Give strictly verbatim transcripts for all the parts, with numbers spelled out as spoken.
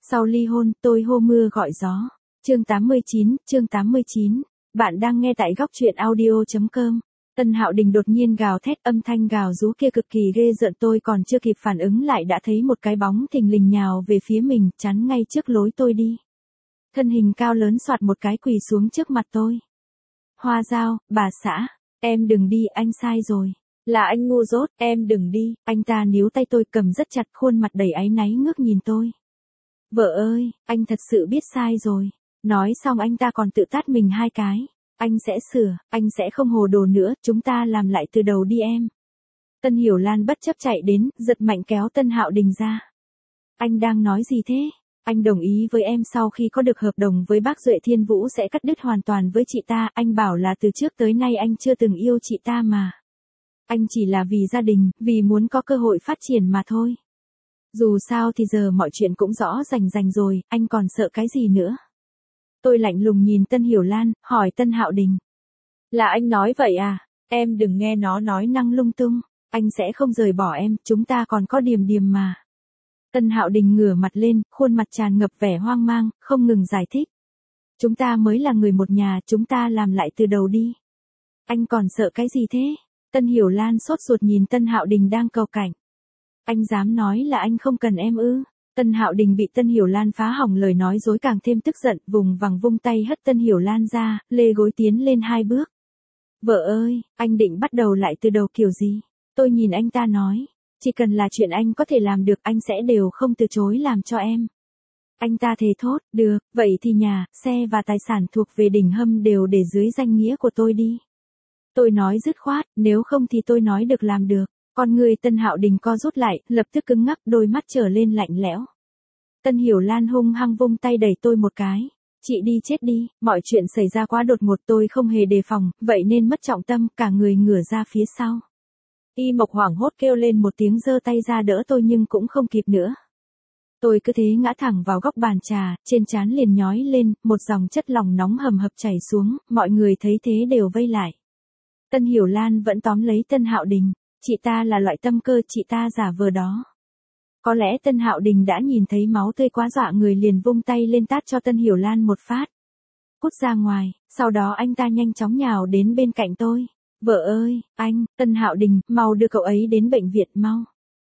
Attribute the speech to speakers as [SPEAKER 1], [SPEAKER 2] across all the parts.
[SPEAKER 1] Sau ly hôn, tôi hô mưa gọi gió. Chương tám mươi chín, chương tám mươi chín. Bạn đang nghe tại góc truyện audio chấm com. Tân Hạo Đình đột nhiên gào thét, âm thanh gào rú kia cực kỳ ghê rợn, tôi còn chưa kịp phản ứng lại đã thấy một cái bóng thình lình nhào về phía mình, chắn ngay trước lối tôi đi. Thân hình cao lớn soạt một cái quỳ xuống trước mặt tôi. Hoa Dao, bà xã, em đừng đi, anh sai rồi. Là anh ngu dốt, em đừng đi. Anh ta níu tay tôi cầm rất chặt, khuôn mặt đầy áy náy ngước nhìn tôi. Vợ ơi, anh thật sự biết sai rồi. Nói xong anh ta còn tự tát mình hai cái. Anh sẽ sửa, anh sẽ không hồ đồ nữa, chúng ta làm lại từ đầu đi em. Tân Hiểu Lan bất chấp chạy đến, giật mạnh kéo Tân Hạo Đình ra. Anh đang nói gì thế? Anh đồng ý với em sau khi có được hợp đồng với bác Duệ Thiên Vũ sẽ cắt đứt hoàn toàn với chị ta. Anh bảo là từ trước tới nay anh chưa từng yêu chị ta mà. Anh chỉ là vì gia đình, vì muốn có cơ hội phát triển mà thôi. Dù sao thì giờ mọi chuyện cũng rõ rành rành rồi, anh còn sợ cái gì nữa? Tôi lạnh lùng nhìn Tân Hiểu Lan, hỏi Tân Hạo Đình. Là anh nói vậy à? Em đừng nghe nó nói năng lung tung. Anh sẽ không rời bỏ em, chúng ta còn có Điềm Điềm mà. Tân Hạo Đình ngửa mặt lên, khuôn mặt tràn ngập vẻ hoang mang, không ngừng giải thích. Chúng ta mới là người một nhà, chúng ta làm lại từ đầu đi. Anh còn sợ cái gì thế? Tân Hiểu Lan sốt ruột nhìn Tân Hạo Đình đang cầu cảnh. Anh dám nói là anh không cần em ư? Tân Hạo Đình bị Tân Hiểu Lan phá hỏng lời nói dối càng thêm tức giận, vùng vằng vung tay hất Tân Hiểu Lan ra, lê gối tiến lên hai bước. Vợ ơi, anh định bắt đầu lại từ đầu kiểu gì? Tôi nhìn anh ta nói, chỉ cần là chuyện anh có thể làm được anh sẽ đều không từ chối làm cho em. Anh ta thề thốt, được, vậy thì nhà, xe và tài sản thuộc về Đình Hâm đều để dưới danh nghĩa của tôi đi. Tôi nói dứt khoát, nếu không thì tôi nói được làm được. Con người Tân Hạo Đình co rút lại, lập tức cứng ngắc, đôi mắt trở lên lạnh lẽo. Tân Hiểu Lan hung hăng vung tay đẩy tôi một cái. Chị đi chết đi, mọi chuyện xảy ra quá đột ngột, tôi không hề đề phòng, vậy nên mất trọng tâm, cả người ngửa ra phía sau. Y Mộc hoảng hốt kêu lên một tiếng, giơ tay ra đỡ tôi nhưng cũng không kịp nữa. Tôi cứ thế ngã thẳng vào góc bàn trà, trên trán liền nhói lên, một dòng chất lỏng nóng hầm hập chảy xuống, mọi người thấy thế đều vây lại. Tân Hiểu Lan vẫn tóm lấy Tân Hạo Đình. Chị ta là loại tâm cơ, chị ta giả vờ đó. Có lẽ Tân Hạo Đình đã nhìn thấy máu tươi quá dọa người, liền vung tay lên tát cho Tân Hiểu Lan một phát. Cút ra ngoài, sau đó anh ta nhanh chóng nhào đến bên cạnh tôi. Vợ ơi, anh, Tân Hạo Đình, mau đưa cậu ấy đến bệnh viện, mau.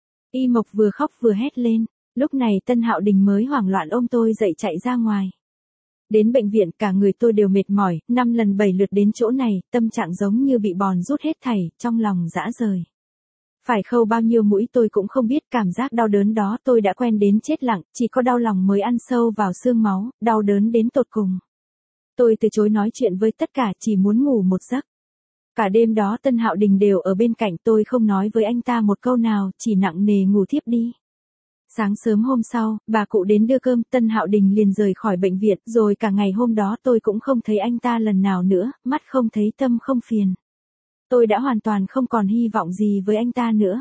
[SPEAKER 1] Y Mộc vừa khóc vừa hét lên. Lúc này Tân Hạo Đình mới hoảng loạn ôm tôi dậy chạy ra ngoài. Đến bệnh viện cả người tôi đều mệt mỏi, năm lần bảy lượt đến chỗ này, tâm trạng giống như bị bòn rút hết thảy, trong lòng rã rời. Phải khâu bao nhiêu mũi tôi cũng không biết, cảm giác đau đớn đó tôi đã quen đến chết lặng, chỉ có đau lòng mới ăn sâu vào xương máu, đau đớn đến tột cùng. Tôi từ chối nói chuyện với tất cả, chỉ muốn ngủ một giấc. Cả đêm đó Tân Hạo Đình đều ở bên cạnh, tôi không nói với anh ta một câu nào, chỉ nặng nề ngủ thiếp đi. Sáng sớm hôm sau, bà cụ đến đưa cơm, Tân Hạo Đình liền rời khỏi bệnh viện, rồi cả ngày hôm đó tôi cũng không thấy anh ta lần nào nữa, mắt không thấy tâm không phiền. Tôi đã hoàn toàn không còn hy vọng gì với anh ta nữa.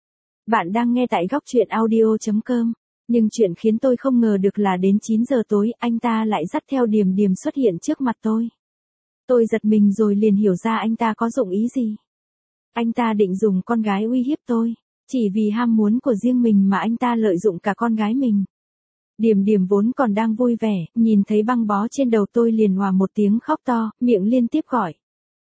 [SPEAKER 1] Bạn đang nghe tại góc truyện audio chấm com. Nhưng chuyện khiến tôi không ngờ được là đến chín giờ tối, anh ta lại dắt theo Điềm Điềm xuất hiện trước mặt tôi. Tôi giật mình rồi liền hiểu ra anh ta có dụng ý gì. Anh ta định dùng con gái uy hiếp tôi. Chỉ vì ham muốn của riêng mình mà anh ta lợi dụng cả con gái mình. Điềm Điềm vốn còn đang vui vẻ, nhìn thấy băng bó trên đầu tôi liền òa một tiếng khóc to, miệng liên tiếp gọi.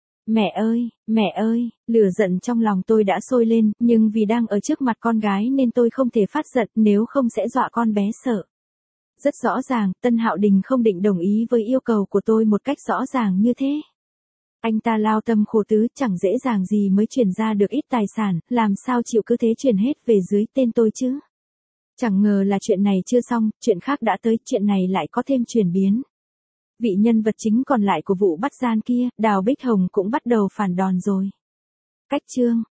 [SPEAKER 1] Mẹ ơi, mẹ ơi, lửa giận trong lòng tôi đã sôi lên, nhưng vì đang ở trước mặt con gái nên tôi không thể phát giận, nếu không sẽ dọa con bé sợ. Rất rõ ràng, Tân Hạo Đình không định đồng ý với yêu cầu của tôi một cách rõ ràng như thế. Anh ta lao tâm khổ tứ, chẳng dễ dàng gì mới chuyển ra được ít tài sản, làm sao chịu cứ thế chuyển hết về dưới tên tôi chứ. Chẳng ngờ là chuyện này chưa xong, chuyện khác đã tới, chuyện này lại có thêm chuyển biến. Vị nhân vật chính còn lại của vụ bắt gian kia, Đào Bích Hồng cũng bắt đầu phản đòn rồi. Cách chương